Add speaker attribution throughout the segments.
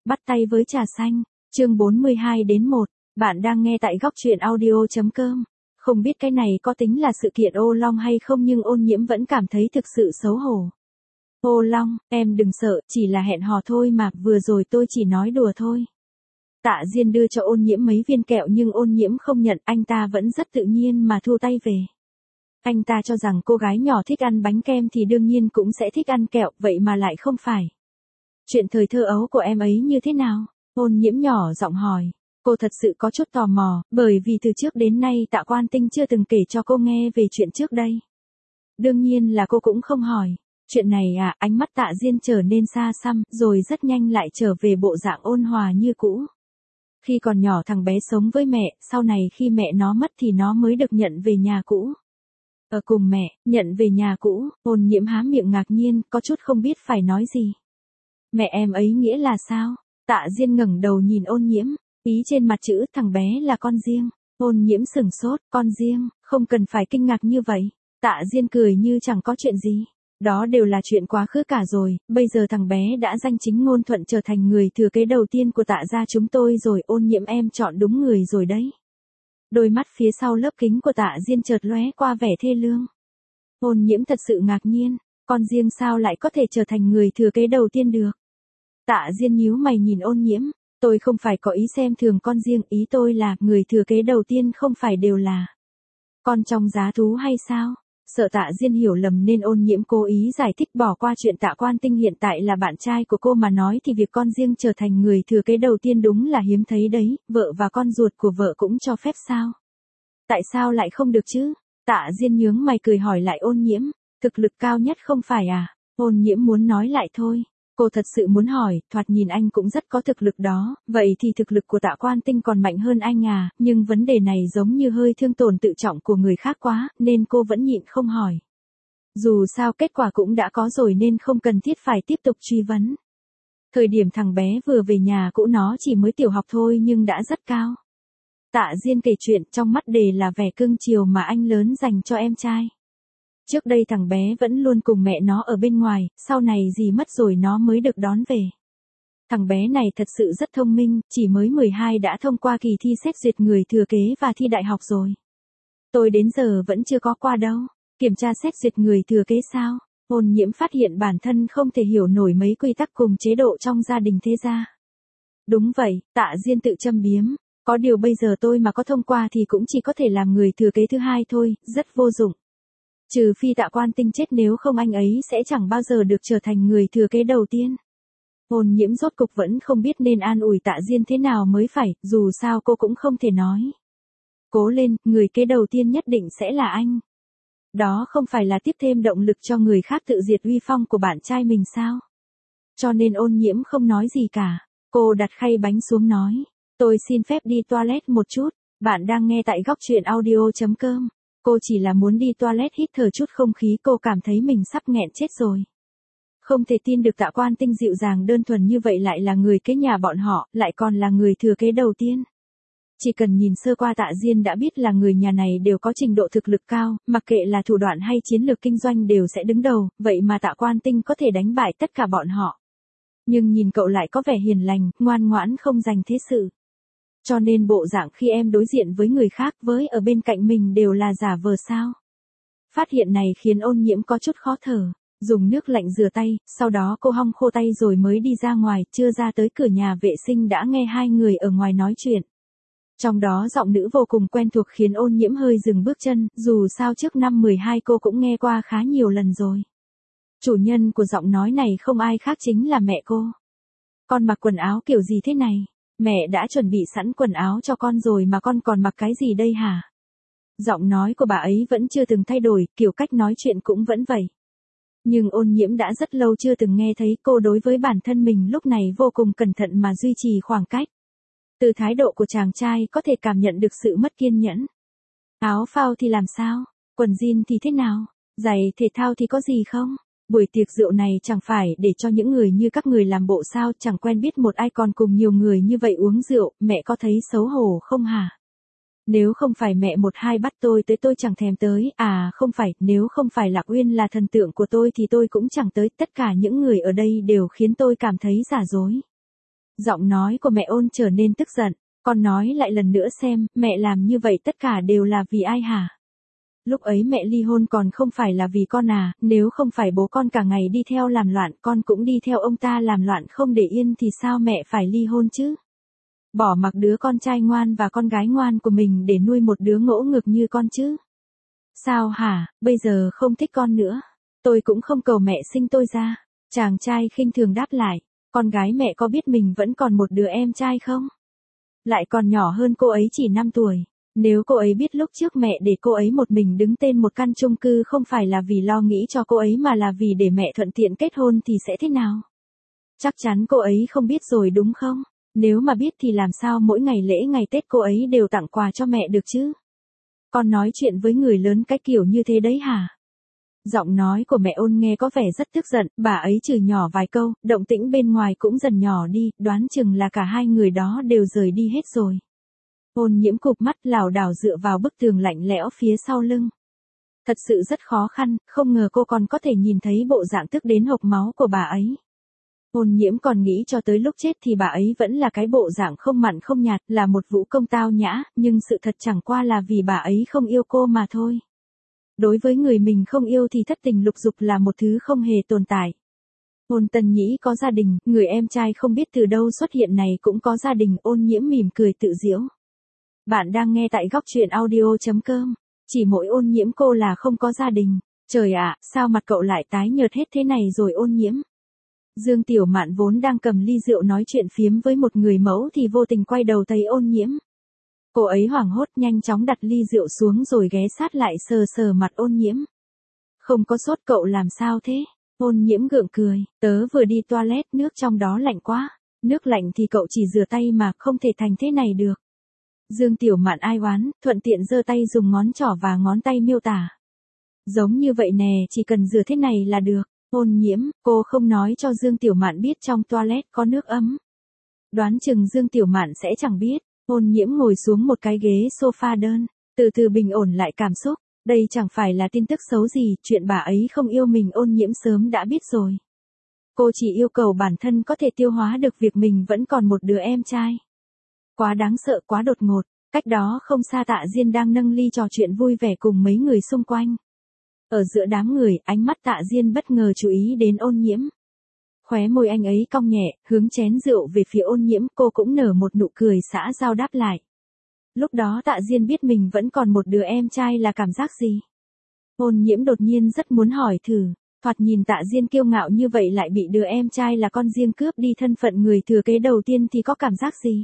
Speaker 1: Bắt tay với trà xanh, chương 42-1, bạn đang nghe tại góc truyện audio.com. Không biết cái này có tính là sự kiện ô long hay không nhưng Ôn Nhiễm vẫn cảm thấy thực sự xấu hổ. Ô long, em đừng sợ, chỉ là hẹn hò thôi mà, vừa rồi tôi chỉ nói đùa thôi. Tạ Diên đưa cho Ôn Nhiễm mấy viên kẹo nhưng Ôn Nhiễm không nhận, anh ta vẫn rất tự nhiên mà thu tay về. Anh ta cho rằng cô gái nhỏ thích ăn bánh kem thì đương nhiên cũng sẽ thích ăn kẹo, vậy mà lại không phải. Chuyện thời thơ ấu của em ấy như thế nào? Ôn Nhiễm nhỏ giọng hỏi. Cô thật sự có chút tò mò, bởi vì từ trước đến nay Tạ Quan Tinh chưa từng kể cho cô nghe về chuyện trước đây. Đương nhiên là cô cũng không hỏi. Chuyện này à, ánh mắt Tạ Diên trở nên xa xăm, rồi rất nhanh lại trở về bộ dạng ôn hòa như cũ. Khi còn nhỏ thằng bé sống với mẹ, sau này khi mẹ nó mất thì nó mới được nhận về nhà cũ. Ở cùng mẹ, nhận về nhà cũ, Ôn Nhiễm há miệng ngạc nhiên, có chút không biết phải nói gì. Mẹ em ấy nghĩa là sao? Tạ Diên ngẩng đầu nhìn Ôn Nhiễm, ý trên mặt chữ thằng bé là con riêng. Ôn Nhiễm sửng sốt, con riêng, không cần phải kinh ngạc như vậy. Tạ Diên cười như chẳng có chuyện gì. Đó đều là chuyện quá khứ cả rồi, bây giờ thằng bé đã danh chính ngôn thuận trở thành người thừa kế đầu tiên của Tạ gia chúng tôi rồi. Ôn Nhiễm em chọn đúng người rồi đấy. Đôi mắt phía sau lớp kính của Tạ Diên chợt lóe qua vẻ thê lương. Ôn Nhiễm thật sự ngạc nhiên, con riêng sao lại có thể trở thành người thừa kế đầu tiên được? Tạ Diên nhíu mày nhìn Ôn Nhiễm, tôi không phải có ý xem thường con riêng, ý tôi là người thừa kế đầu tiên không phải đều là con trong giá thú hay sao? Sợ Tạ Diên hiểu lầm nên Ôn Nhiễm cố ý giải thích bỏ qua chuyện Tạ Quan Tinh hiện tại là bạn trai của cô mà nói thì việc con riêng trở thành người thừa kế đầu tiên đúng là hiếm thấy đấy, vợ và con ruột của vợ cũng cho phép sao? Tại sao lại không được chứ? Tạ Diên nhướng mày cười hỏi lại Ôn Nhiễm, thực lực cao nhất không phải à? Ôn Nhiễm muốn nói lại thôi. Cô thật sự muốn hỏi, thoạt nhìn anh cũng rất có thực lực đó, vậy thì thực lực của Tạ Quan Tinh còn mạnh hơn anh à, nhưng vấn đề này giống như hơi thương tổn tự trọng của người khác quá, nên cô vẫn nhịn không hỏi. Dù sao kết quả cũng đã có rồi nên không cần thiết phải tiếp tục truy vấn. Thời điểm thằng bé vừa về nhà cũ nó chỉ mới tiểu học thôi nhưng đã rất cao. Tạ Diên kể chuyện trong mắt đề là vẻ cưng chiều mà anh lớn dành cho em trai. Trước đây thằng bé vẫn luôn cùng mẹ nó ở bên ngoài, sau này dì mất rồi nó mới được đón về. Thằng bé này thật sự rất thông minh, chỉ mới 12 đã thông qua kỳ thi xét duyệt người thừa kế và thi đại học rồi. Tôi đến giờ vẫn chưa có qua đâu. Kiểm tra xét duyệt người thừa kế sao? Ôn Nhiễm phát hiện bản thân không thể hiểu nổi mấy quy tắc cùng chế độ trong gia đình thế gia. Đúng vậy, Tạ Diên tự châm biếm. Có điều bây giờ tôi mà có thông qua thì cũng chỉ có thể làm người thừa kế thứ hai thôi, rất vô dụng. Trừ phi Tạ Quan Tinh chết, nếu không anh ấy sẽ chẳng bao giờ được trở thành người thừa kế đầu tiên. Ôn Nhiễm rốt cục vẫn không biết nên an ủi Tạ Diên thế nào mới phải, dù sao cô cũng không thể nói. Cố lên, người kế đầu tiên nhất định sẽ là anh. Đó không phải là tiếp thêm động lực cho người khác tự diệt uy phong của bạn trai mình sao? Cho nên Ôn Nhiễm không nói gì cả. Cô đặt khay bánh xuống nói, tôi xin phép đi toilet một chút, bạn đang nghe tại góc truyện audio.com. Cô chỉ là muốn đi toilet hít thở chút không khí, cô cảm thấy mình sắp nghẹn chết rồi. Không thể tin được Tạ Quan Tinh dịu dàng đơn thuần như vậy lại là người kế nhà bọn họ, lại còn là người thừa kế đầu tiên. Chỉ cần nhìn sơ qua Tạ Diên đã biết là người nhà này đều có trình độ thực lực cao, mặc kệ là thủ đoạn hay chiến lược kinh doanh đều sẽ đứng đầu, vậy mà Tạ Quan Tinh có thể đánh bại tất cả bọn họ. Nhưng nhìn cậu lại có vẻ hiền lành, ngoan ngoãn không dành thế sự. Cho nên bộ dạng khi em đối diện với người khác với ở bên cạnh mình đều là giả vờ sao? Phát hiện này khiến Ôn Nhiễm có chút khó thở, dùng nước lạnh rửa tay, sau đó cô hong khô tay rồi mới đi ra ngoài, chưa ra tới cửa nhà vệ sinh đã nghe hai người ở ngoài nói chuyện. Trong đó giọng nữ vô cùng quen thuộc khiến Ôn Nhiễm hơi dừng bước chân, dù sao trước năm 12 cô cũng nghe qua khá nhiều lần rồi. Chủ nhân của giọng nói này không ai khác chính là mẹ cô. Con mặc quần áo kiểu gì thế này? Mẹ đã chuẩn bị sẵn quần áo cho con rồi mà con còn mặc cái gì đây hả? Giọng nói của bà ấy vẫn chưa từng thay đổi, kiểu cách nói chuyện cũng vẫn vậy. Nhưng Ôn Nhiễm đã rất lâu chưa từng nghe thấy cô đối với bản thân mình lúc này vô cùng cẩn thận mà duy trì khoảng cách. Từ thái độ của chàng trai có thể cảm nhận được sự mất kiên nhẫn. Áo phao thì làm sao? Quần jean thì thế nào? Giày thể thao thì có gì không? Buổi tiệc rượu này chẳng phải để cho những người như các người làm bộ sao, chẳng quen biết một ai còn cùng nhiều người như vậy uống rượu, mẹ có thấy xấu hổ không hả? Nếu không phải mẹ một hai bắt tôi tới tôi chẳng thèm tới, à không phải, nếu không phải Lạc Uyên là thần tượng của tôi thì tôi cũng chẳng tới, tất cả những người ở đây đều khiến tôi cảm thấy giả dối. Giọng nói của mẹ Ôn trở nên tức giận. Con nói lại lần nữa xem, mẹ làm như vậy tất cả đều là vì ai hả? Lúc ấy mẹ ly hôn còn không phải là vì con à, nếu không phải bố con cả ngày đi theo làm loạn, con cũng đi theo ông ta làm loạn không để yên thì sao mẹ phải ly hôn chứ? Bỏ mặc đứa con trai ngoan và con gái ngoan của mình để nuôi một đứa ngỗ ngược như con chứ? Sao hả, bây giờ không thích con nữa? Tôi cũng không cầu mẹ sinh tôi ra. Chàng trai khinh thường đáp lại, con gái mẹ có biết mình vẫn còn một đứa em trai không? Lại còn nhỏ hơn cô ấy chỉ 5 tuổi. Nếu cô ấy biết lúc trước mẹ để cô ấy một mình đứng tên một căn chung cư không phải là vì lo nghĩ cho cô ấy mà là vì để mẹ thuận tiện kết hôn thì sẽ thế nào? Chắc chắn cô ấy không biết rồi đúng không? Nếu mà biết thì làm sao mỗi ngày lễ ngày Tết cô ấy đều tặng quà cho mẹ được chứ? Con nói chuyện với người lớn cái kiểu như thế đấy hả? Giọng nói của mẹ Ôn nghe có vẻ rất tức giận, bà ấy chửi nhỏ vài câu, động tĩnh bên ngoài cũng dần nhỏ đi, đoán chừng là cả hai người đó đều rời đi hết rồi. Ôn Nhiễm cụp mắt lảo đảo dựa vào bức tường lạnh lẽo phía sau lưng. Thật sự rất khó khăn, không ngờ cô còn có thể nhìn thấy bộ dạng tức đến hộc máu của bà ấy. Ôn Nhiễm còn nghĩ cho tới lúc chết thì bà ấy vẫn là cái bộ dạng không mặn không nhạt, là một vũ công tao nhã, nhưng sự thật chẳng qua là vì bà ấy không yêu cô mà thôi. Đối với người mình không yêu thì thất tình lục dục là một thứ không hề tồn tại. Ôn Tần Nhĩ có gia đình, người em trai không biết từ đâu xuất hiện này cũng có gia đình. Ôn Nhiễm mỉm cười tự giễu. Bạn đang nghe tại góc truyện audio.com. Chỉ mỗi Ôn Nhiễm cô là không có gia đình. Trời ạ, sao mặt cậu lại tái nhợt hết thế này rồi Ôn Nhiễm? Dương Tiểu Mạn vốn đang cầm ly rượu nói chuyện phiếm với một người mẫu thì vô tình quay đầu thấy Ôn Nhiễm. Cô ấy hoảng hốt nhanh chóng đặt ly rượu xuống rồi ghé sát lại sờ sờ mặt Ôn Nhiễm. Không có sốt cậu làm sao thế? Ôn Nhiễm gượng cười, tớ vừa đi toilet nước trong đó lạnh quá. Nước lạnh thì cậu chỉ rửa tay mà không thể thành thế này được. Dương Tiểu Mạn ai oán, thuận tiện giơ tay dùng ngón trỏ và ngón tay miêu tả. Giống như vậy nè, chỉ cần rửa thế này là được. Ôn Nhiễm, cô không nói cho Dương Tiểu Mạn biết trong toilet có nước ấm. Đoán chừng Dương Tiểu Mạn sẽ chẳng biết. Ôn Nhiễm ngồi xuống một cái ghế sofa đơn, từ từ bình ổn lại cảm xúc. Đây chẳng phải là tin tức xấu gì, chuyện bà ấy không yêu mình Ôn Nhiễm sớm đã biết rồi. Cô chỉ yêu cầu bản thân có thể tiêu hóa được việc mình vẫn còn một đứa em trai. Quá đáng sợ, quá đột ngột. Cách đó không xa Tạ Diên đang nâng ly trò chuyện vui vẻ cùng mấy người xung quanh. Ở giữa đám người, ánh mắt Tạ Diên bất ngờ chú ý đến Ôn Nhiễm. Khóe môi anh ấy cong nhẹ, hướng chén rượu về phía Ôn Nhiễm, cô cũng nở một nụ cười xã giao đáp lại. Lúc đó Tạ Diên biết mình vẫn còn một đứa em trai là cảm giác gì? Ôn Nhiễm đột nhiên rất muốn hỏi thử, thoạt nhìn Tạ Diên kiêu ngạo như vậy lại bị đứa em trai là con riêng cướp đi thân phận người thừa kế đầu tiên thì có cảm giác gì?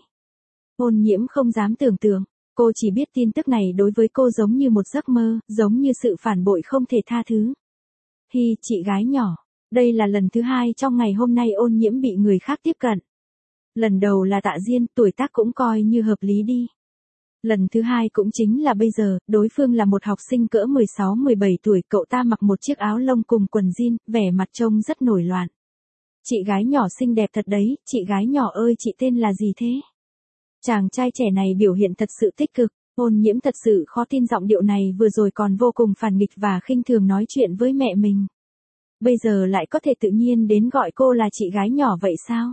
Speaker 1: Ôn Nhiễm không dám tưởng tượng, cô chỉ biết tin tức này đối với cô giống như một giấc mơ, giống như sự phản bội không thể tha thứ. Hi, chị gái nhỏ, đây là lần thứ hai trong ngày hôm nay Ôn Nhiễm bị người khác tiếp cận. Lần đầu là Tạ Diên, tuổi tác cũng coi như hợp lý đi. Lần thứ hai cũng chính là bây giờ, đối phương là một học sinh cỡ 16-17 tuổi, cậu ta mặc một chiếc áo lông cùng quần jean, vẻ mặt trông rất nổi loạn. Chị gái nhỏ xinh đẹp thật đấy, chị gái nhỏ ơi chị tên là gì thế? Chàng trai trẻ này biểu hiện thật sự tích cực, Ôn Nhiễm thật sự khó tin giọng điệu này vừa rồi còn vô cùng phản nghịch và khinh thường nói chuyện với mẹ mình. Bây giờ lại có thể tự nhiên đến gọi cô là chị gái nhỏ vậy sao?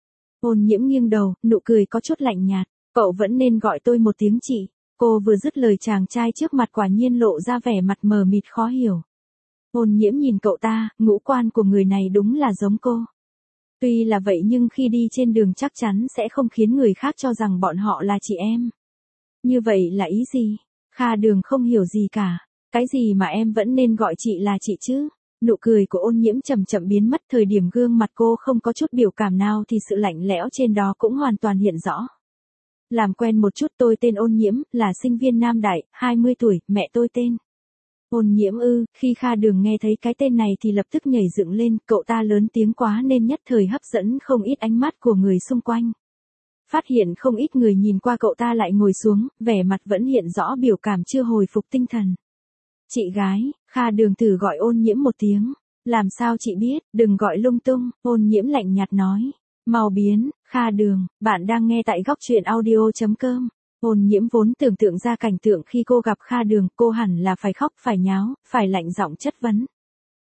Speaker 1: Ôn Nhiễm nghiêng đầu, nụ cười có chút lạnh nhạt, cậu vẫn nên gọi tôi một tiếng chị. Cô vừa dứt lời chàng trai trước mặt quả nhiên lộ ra vẻ mặt mờ mịt khó hiểu. Ôn Nhiễm nhìn cậu ta, ngũ quan của người này đúng là giống cô. Tuy là vậy nhưng khi đi trên đường chắc chắn sẽ không khiến người khác cho rằng bọn họ là chị em. Như vậy là ý gì? Kha Đường không hiểu gì cả. Cái gì mà em vẫn nên gọi chị là chị chứ? Nụ cười của Ôn Nhiễm chậm chậm biến mất, thời điểm gương mặt cô không có chút biểu cảm nào thì sự lạnh lẽo trên đó cũng hoàn toàn hiện rõ. Làm quen một chút, tôi tên Ôn Nhiễm, là sinh viên Nam Đại, 20 tuổi, mẹ tôi tên. Ôn Nhiễm ư, khi Kha Đường nghe thấy cái tên này thì lập tức nhảy dựng lên, cậu ta lớn tiếng quá nên nhất thời hấp dẫn không ít ánh mắt của người xung quanh. Phát hiện không ít người nhìn qua cậu ta lại ngồi xuống, vẻ mặt vẫn hiện rõ biểu cảm chưa hồi phục tinh thần. Chị gái, Kha Đường thử gọi Ôn Nhiễm một tiếng. Làm sao chị biết, đừng gọi lung tung, Ôn Nhiễm lạnh nhạt nói. Mau biến, Kha Đường, bạn đang nghe tại góc truyện audio.com. Ôn Nhiễm vốn tưởng tượng ra cảnh tượng khi cô gặp Kha Đường, cô hẳn là phải khóc, phải nháo, phải lạnh giọng chất vấn.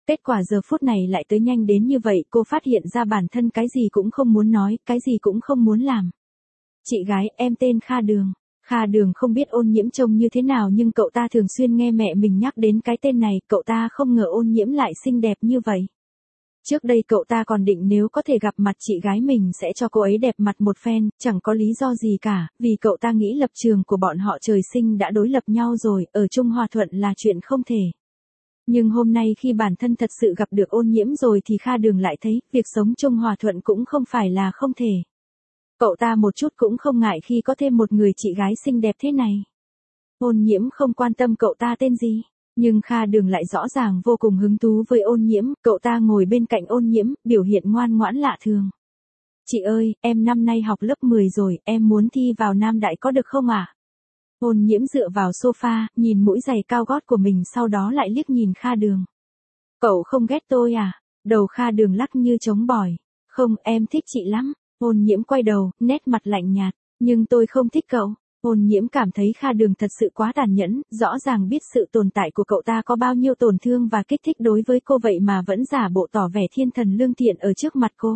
Speaker 1: Kết quả giờ phút này lại tới nhanh đến như vậy, cô phát hiện ra bản thân cái gì cũng không muốn nói, cái gì cũng không muốn làm. Chị gái, em tên Kha Đường. Kha Đường không biết Ôn Nhiễm trông như thế nào nhưng cậu ta thường xuyên nghe mẹ mình nhắc đến cái tên này, cậu ta không ngờ Ôn Nhiễm lại xinh đẹp như vậy. Trước đây cậu ta còn định nếu có thể gặp mặt chị gái mình sẽ cho cô ấy đẹp mặt một phen, chẳng có lý do gì cả, vì cậu ta nghĩ lập trường của bọn họ trời sinh đã đối lập nhau rồi, ở chung hòa thuận là chuyện không thể. Nhưng hôm nay khi bản thân thật sự gặp được Ôn Nhiễm rồi thì Kha Đường lại thấy, việc sống chung hòa thuận cũng không phải là không thể. Cậu ta một chút cũng không ngại khi có thêm một người chị gái xinh đẹp thế này. Ôn Nhiễm không quan tâm cậu ta tên gì, nhưng Kha Đường lại rõ ràng vô cùng hứng thú với Ôn Nhiễm, cậu ta ngồi bên cạnh Ôn Nhiễm, biểu hiện ngoan ngoãn lạ thường. Chị ơi, em năm nay học lớp 10 rồi, em muốn thi vào Nam Đại có được không ạ? Ôn Nhiễm dựa vào sofa, nhìn mũi giày cao gót của mình sau đó lại liếc nhìn Kha Đường. Cậu không ghét tôi à? Đầu Kha Đường lắc như trống bỏi. Không, em thích chị lắm. Ôn Nhiễm quay đầu, nét mặt lạnh nhạt. Nhưng tôi không thích cậu. Ôn Nhiễm cảm thấy Kha Đường thật sự quá tàn nhẫn, rõ ràng biết sự tồn tại của cậu ta có bao nhiêu tổn thương và kích thích đối với cô vậy mà vẫn giả bộ tỏ vẻ thiên thần lương thiện ở trước mặt cô.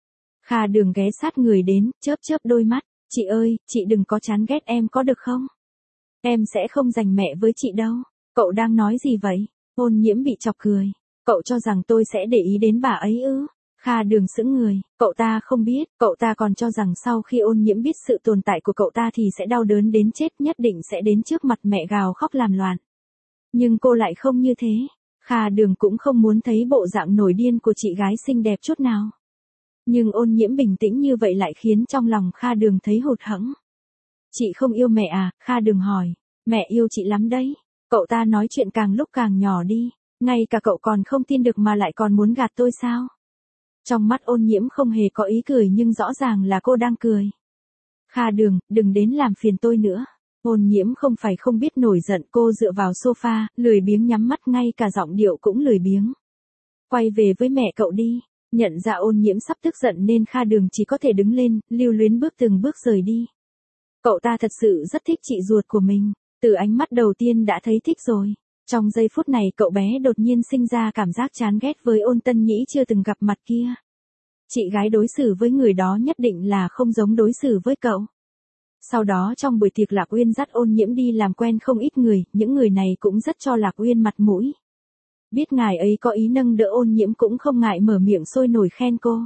Speaker 1: Kha Đường ghé sát người đến, chớp chớp đôi mắt. Chị ơi, chị đừng có chán ghét em có được không? Em sẽ không giành mẹ với chị đâu. Cậu đang nói gì vậy? Ôn Nhiễm bị chọc cười. Cậu cho rằng tôi sẽ để ý đến bà ấy ư? Kha Đường sững người, cậu ta không biết, cậu ta còn cho rằng sau khi Ôn Nhiễm biết sự tồn tại của cậu ta thì sẽ đau đớn đến chết, nhất định sẽ đến trước mặt mẹ gào khóc làm loạn. Nhưng cô lại không như thế. Kha Đường cũng không muốn thấy bộ dạng nổi điên của chị gái xinh đẹp chút nào. Nhưng Ôn Nhiễm bình tĩnh như vậy lại khiến trong lòng Kha Đường thấy hụt hẫng. Chị không yêu mẹ à? Kha Đường hỏi. Mẹ yêu chị lắm đấy. Cậu ta nói chuyện càng lúc càng nhỏ đi. Ngay cả cậu còn không tin được mà lại còn muốn gạt tôi sao? Trong mắt Ôn Nhiễm không hề có ý cười nhưng rõ ràng là cô đang cười. Kha Đường, đừng đến làm phiền tôi nữa. Ôn Nhiễm không phải không biết nổi giận, cô dựa vào sofa, lười biếng nhắm mắt, ngay cả giọng điệu cũng lười biếng. Quay về với mẹ cậu đi. Nhận ra Ôn Nhiễm sắp tức giận nên Kha Đường chỉ có thể đứng lên, lưu luyến bước từng bước rời đi. Cậu ta thật sự rất thích chị ruột của mình, từ ánh mắt đầu tiên đã thấy thích rồi. Trong giây phút này cậu bé đột nhiên sinh ra cảm giác chán ghét với Ôn Tân Nhĩ chưa từng gặp mặt kia. Chị gái đối xử với người đó nhất định là không giống đối xử với cậu. Sau đó trong buổi tiệc Lạc Uyên dắt Ôn Nhiễm đi làm quen không ít người, những người này cũng rất cho Lạc Uyên mặt mũi. Biết ngài ấy có ý nâng đỡ Ôn Nhiễm cũng không ngại mở miệng sôi nổi khen cô.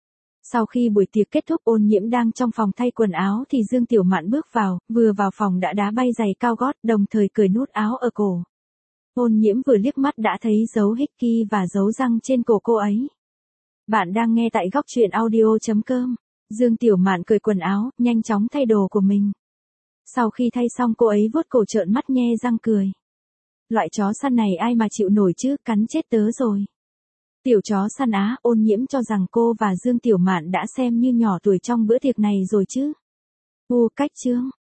Speaker 1: Sau khi buổi tiệc kết thúc, Ôn Nhiễm đang trong phòng thay quần áo thì Dương Tiểu Mạn bước vào, vừa vào phòng đã đá bay giày cao gót, đồng thời cởi nút áo ở cổ. Ôn Nhiễm vừa liếc mắt đã thấy dấu hickey và dấu răng trên cổ cô ấy. Bạn đang nghe tại góc truyện audio.com. Dương Tiểu Mạn cởi quần áo, nhanh chóng thay đồ của mình. Sau khi thay xong cô ấy vuốt cổ trợn mắt nhe răng cười. Loại chó săn này ai mà chịu nổi chứ, cắn chết tớ rồi. Tiểu chó săn á, Ôn Nhiễm cho rằng cô và Dương Tiểu Mạn đã xem như nhỏ tuổi trong bữa tiệc này rồi chứ. Cách chương.